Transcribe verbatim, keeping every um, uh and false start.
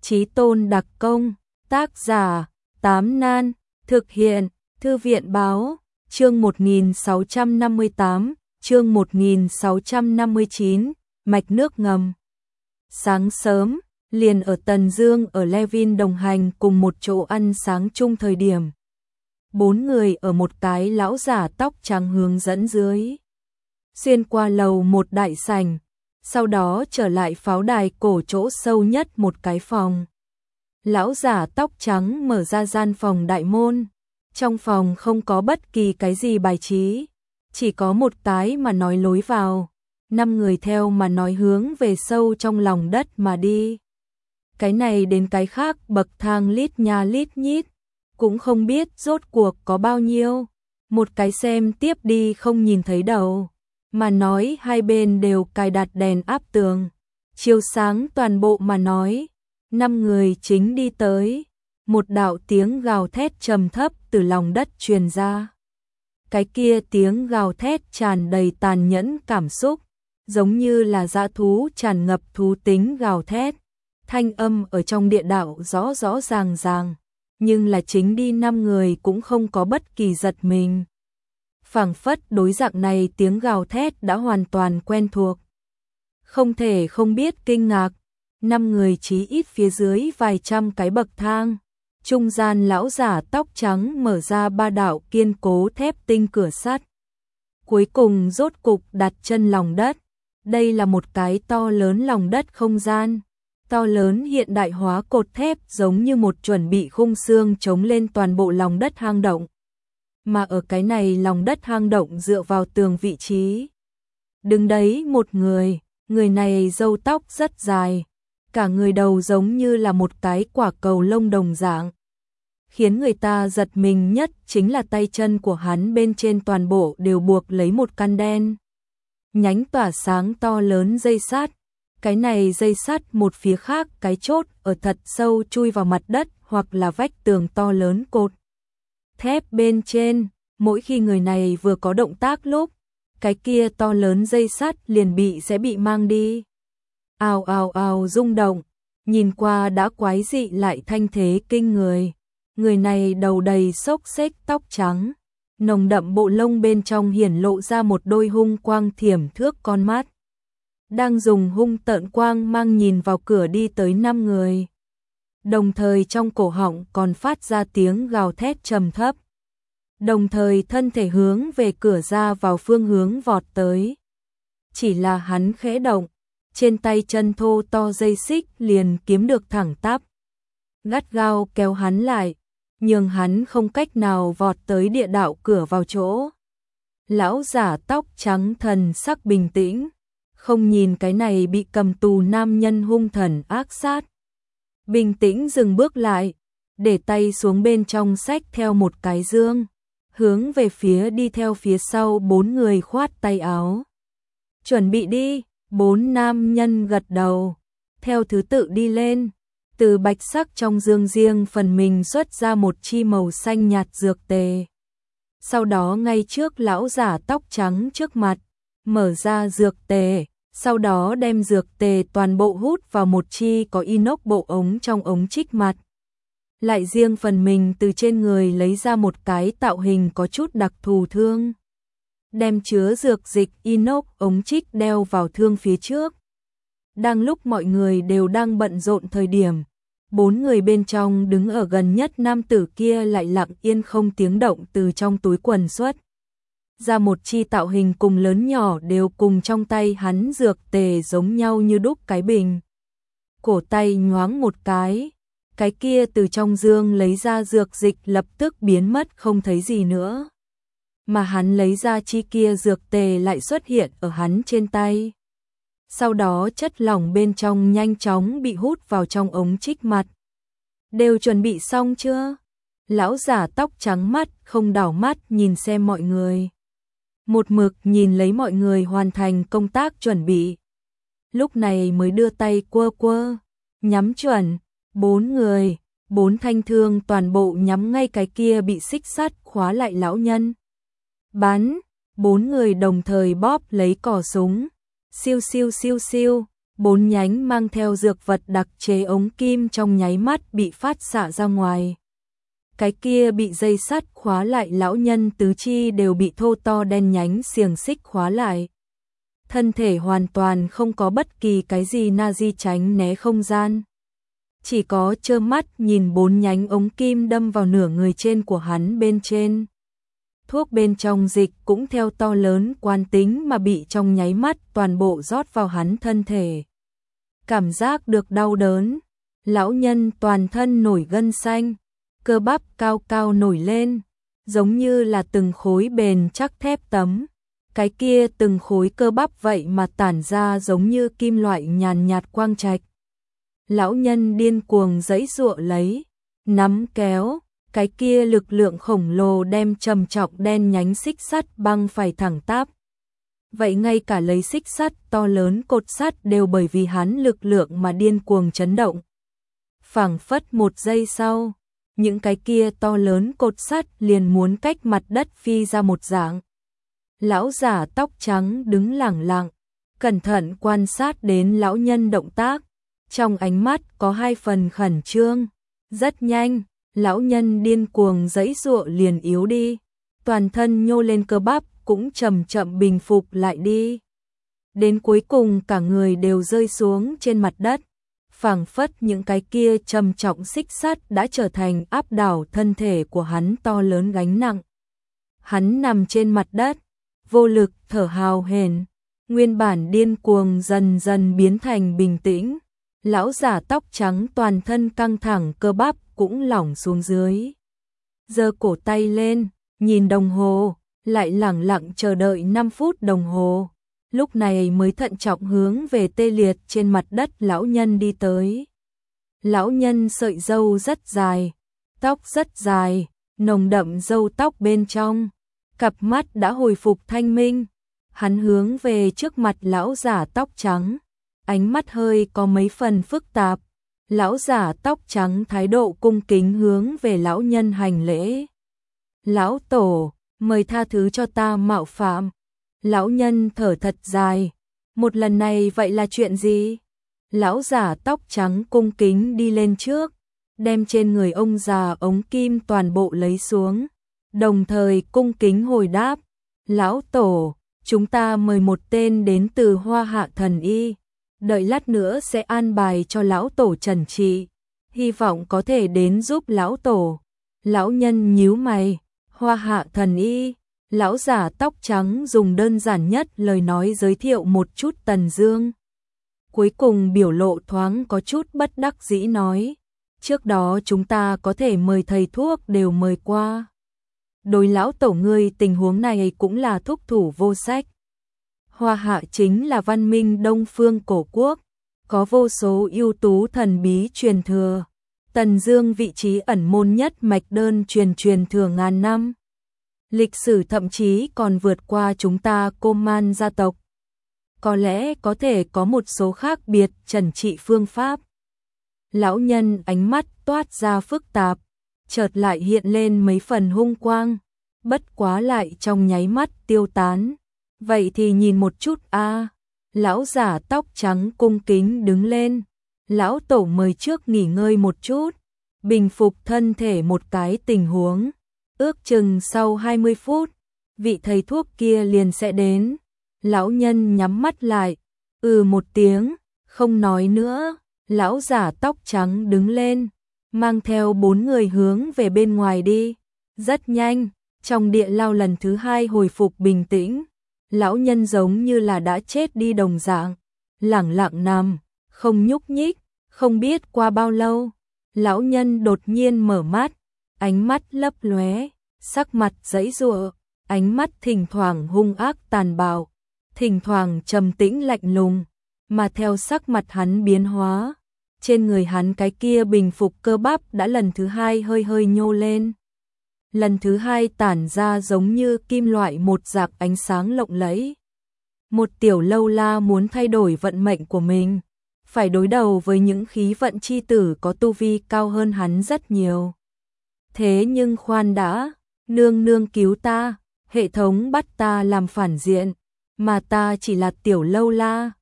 Chí Tôn đặc công, tác giả, Tám Nan, thực hiện, Thư viện báo, chương một nghìn sáu trăm năm mươi tám, chương một nghìn sáu trăm năm mươi chín, mạch nước ngầm. Sáng sớm, liền ở Tần Dương ở Levin đồng hành cùng một chỗ ăn sáng chung thời điểm. Bốn người ở một cái lão giả tóc trắng hướng dẫn dưới. Xuyên qua lầu một đại sảnh, sau đó trở lại pháo đài cổ chỗ sâu nhất một cái phòng. Lão giả tóc trắng mở ra gian phòng đại môn. Trong phòng không có bất kỳ cái gì bài trí, chỉ có một cái mà nói lối vào. Năm người theo mà nói hướng về sâu trong lòng đất mà đi. Cái này đến cái khác bậc thang lít nha lít nhít, cũng không biết rốt cuộc có bao nhiêu. Một cái xem tiếp đi không nhìn thấy đầu, mà nói hai bên đều cài đặt đèn áp tường, chiếu sáng toàn bộ mà nói. Năm người chính đi tới, một đạo tiếng gào thét trầm thấp từ lòng đất truyền ra. Cái kia tiếng gào thét tràn đầy tàn nhẫn cảm xúc, giống như là dã thú tràn ngập thú tính gào thét. Thanh âm ở trong địa đạo rõ rõ ràng ràng, nhưng là chính đi năm người cũng không có bất kỳ giật mình. Phảng phất đối dạng này tiếng gào thét đã hoàn toàn quen thuộc. Không thể không biết kinh ngạc, năm người chí ít phía dưới vài trăm cái bậc thang. Trung gian lão giả tóc trắng mở ra ba đạo kiên cố thép tinh cửa sắt. Cuối cùng rốt cục đặt chân lòng đất. Đây là một cái to lớn lòng đất không gian. To lớn hiện đại hóa cột thép giống như một chuẩn bị khung xương chống lên toàn bộ lòng đất hang động. Mà ở cái này lòng đất hang động dựa vào tường vị trí. Đứng đấy một người, người này râu tóc rất dài. Cả người đầu giống như là một cái quả cầu lông đồng dạng. Khiến người ta giật mình nhất chính là tay chân của hắn bên trên toàn bộ đều buộc lấy một căn đen nhánh tỏa sáng to lớn dây sắt. Cái này dây sắt một phía khác cái chốt ở thật sâu chui vào mặt đất hoặc là vách tường to lớn cột thép bên trên. Mỗi khi người này vừa có động tác lúc, cái kia to lớn dây sắt liền bị sẽ bị mang đi. Ào ào ào rung động, nhìn qua đã quái dị lại thanh thế kinh người. Người này đầu đầy xốc xếch tóc trắng, nồng đậm bộ lông bên trong hiển lộ ra một đôi hung quang thiểm thước con mắt. Đang dùng hung tợn quang mang nhìn vào cửa đi tới năm người. Đồng thời trong cổ họng còn phát ra tiếng gào thét trầm thấp. Đồng thời thân thể hướng về cửa ra vào phương hướng vọt tới. Chỉ là hắn khẽ động, trên tay chân thô to dây xích liền kiếm được thẳng tắp. Gắt gao kéo hắn lại, nhưng hắn không cách nào vọt tới địa đạo cửa vào chỗ. Lão giả tóc trắng thần sắc bình tĩnh, không nhìn cái này bị cầm tù nam nhân hung thần ác sát. Bình tĩnh dừng bước lại, để tay xuống bên trong xách theo một cái dương, hướng về phía đi theo phía sau bốn người khoát tay áo. Chuẩn bị đi, bốn nam nhân gật đầu, theo thứ tự đi lên. Từ bạch sắc trong dương riêng phần mình xuất ra một chi màu xanh nhạt dược tề. Sau đó ngay trước lão giả tóc trắng trước mặt, mở ra dược tề, sau đó đem dược tề toàn bộ hút vào một chi có inox bộ ống trong ống trích mặt. Lại riêng phần mình từ trên người lấy ra một cái tạo hình có chút đặc thù thương. Đem chứa dược dịch inox ống trích đeo vào thương phía trước. Đang lúc mọi người đều đang bận rộn thời điểm, bốn người bên trong đứng ở gần nhất nam tử kia lại lặng yên không tiếng động từ trong túi quần xuất ra một chi tạo hình cùng lớn nhỏ đều cùng trong tay hắn dược tề giống nhau như đúc cái bình. Cổ tay nhoáng một cái, cái kia từ trong dương lấy ra dược dịch lập tức biến mất không thấy gì nữa. Mà hắn lấy ra chi kia dược tề lại xuất hiện ở hắn trên tay. Sau đó chất lỏng bên trong nhanh chóng bị hút vào trong ống trích mặt. Đều chuẩn bị xong chưa? Lão giả tóc trắng mắt không đảo mắt nhìn xem mọi người. Một mực nhìn lấy mọi người hoàn thành công tác chuẩn bị. Lúc này mới đưa tay quơ quơ, nhắm chuẩn, bốn người, bốn thanh thương toàn bộ nhắm ngay cái kia bị xích sắt khóa lại lão nhân. Bắn, bốn người đồng thời bóp lấy cò súng. Siêu siêu siêu siêu, bốn nhánh mang theo dược vật đặc chế ống kim trong nháy mắt bị phát xạ ra ngoài. Cái kia bị dây sắt khóa lại lão nhân tứ chi đều bị thô to đen nhánh xiềng xích khóa lại. Thân thể hoàn toàn không có bất kỳ cái gì na di tránh né không gian. Chỉ có trơ mắt nhìn bốn nhánh ống kim đâm vào nửa người trên của hắn bên trên. Thuốc bên trong dịch cũng theo to lớn quán tính mà bị trong nháy mắt toàn bộ rót vào hắn thân thể. Cảm giác được đau đớn, lão nhân toàn thân nổi gân xanh, cơ bắp cao cao nổi lên, giống như là từng khối bền chắc thép tấm. Cái kia từng khối cơ bắp vậy mà tản ra giống như kim loại nhàn nhạt quang trạch. Lão nhân điên cuồng giãy giụa lấy, nắm kéo, cái kia lực lượng khổng lồ đem trầm trọng đen nhánh xích sắt băng phải thẳng tắp. Vậy ngay cả lấy xích sắt to lớn cột sắt đều bởi vì hắn lực lượng mà điên cuồng chấn động. Phảng phất một giây sau, những cái kia to lớn cột sắt liền muốn cách mặt đất phi ra một dạng. Lão giả tóc trắng đứng lẳng lặng, cẩn thận quan sát đến lão nhân động tác, trong ánh mắt có hai phần khẩn trương. Rất nhanh, lão nhân điên cuồng giãy giụa liền yếu đi, toàn thân nhô lên cơ bắp cũng chậm chậm bình phục lại đi. Đến cuối cùng cả người đều rơi xuống trên mặt đất, phảng phất những cái kia trầm trọng xích sắt đã trở thành áp đảo thân thể của hắn to lớn gánh nặng. Hắn nằm trên mặt đất, vô lực thở hào hển, nguyên bản điên cuồng dần dần biến thành bình tĩnh. Lão giả tóc trắng toàn thân căng thẳng cơ bắp cũng lỏng xuống dưới. Giơ cổ tay lên, nhìn đồng hồ, lại lẳng lặng chờ đợi năm phút đồng hồ. Lúc này mới thận trọng hướng về tê liệt trên mặt đất lão nhân đi tới. Lão nhân sợi râu rất dài, tóc rất dài, nồng đậm râu tóc bên trong, cặp mắt đã hồi phục thanh minh. Hắn hướng về trước mặt lão giả tóc trắng, ánh mắt hơi có mấy phần phức tạp. Lão giả tóc trắng thái độ cung kính hướng về lão nhân hành lễ. Lão tổ, mời tha thứ cho ta mạo phạm. Lão nhân thở thật dài, một lần này vậy là chuyện gì? Lão giả tóc trắng cung kính đi lên trước, đem trên người ông già ống kim toàn bộ lấy xuống, đồng thời cung kính hồi đáp. Lão tổ, chúng ta mời một tên đến từ Hoa Hạ Thần Y, đợi lát nữa sẽ an bài cho lão tổ trần trị, hy vọng có thể đến giúp lão tổ. Lão nhân nhíu mày, Hoa Hạ Thần Y. Lão giả tóc trắng dùng đơn giản nhất lời nói giới thiệu một chút Tần Dương. Cuối cùng biểu lộ thoáng có chút bất đắc dĩ nói, trước đó chúng ta có thể mời thầy thuốc đều mời qua. Đối lão tổ ngươi tình huống này cũng là thúc thủ vô sách. Hoa Hạ chính là văn minh Đông phương cổ quốc, có vô số ưu tú thần bí truyền thừa. Tần Dương vị trí ẩn môn nhất mạch đơn truyền truyền thừa ngàn năm. Lịch sử thậm chí còn vượt qua chúng ta Cô Man gia tộc. Có lẽ có thể có một số khác biệt trần trị phương pháp. Lão nhân ánh mắt toát ra phức tạp, chợt lại hiện lên mấy phần hung quang, bất quá lại trong nháy mắt tiêu tán. Vậy thì nhìn một chút a. À. Lão giả tóc trắng cung kính đứng lên. Lão tổ mời trước nghỉ ngơi một chút, bình phục thân thể một cái tình huống. Ước chừng sau hai mươi phút, vị thầy thuốc kia liền sẽ đến. Lão nhân nhắm mắt lại, ừ một tiếng, không nói nữa. Lão giả tóc trắng đứng lên, mang theo bốn người hướng về bên ngoài đi. Rất nhanh, trong địa lao lần thứ hai hồi phục bình tĩnh. Lão nhân giống như là đã chết đi đồng dạng, lẳng lặng nằm, không nhúc nhích. Không biết qua bao lâu, lão nhân đột nhiên mở mắt, ánh mắt lấp lóe, sắc mặt giãy giụa, ánh mắt thỉnh thoảng hung ác tàn bạo, thỉnh thoảng trầm tĩnh lạnh lùng, mà theo sắc mặt hắn biến hóa, trên người hắn cái kia bình phục cơ bắp đã lần thứ hai hơi hơi nhô lên. Lần thứ hai tản ra giống như kim loại một rạc ánh sáng lộng lẫy. Một tiểu lâu la muốn thay đổi vận mệnh của mình, phải đối đầu với những khí vận chi tử có tu vi cao hơn hắn rất nhiều. Thế nhưng khoan đã, nương nương cứu ta, hệ thống bắt ta làm phản diện, mà ta chỉ là tiểu lâu la,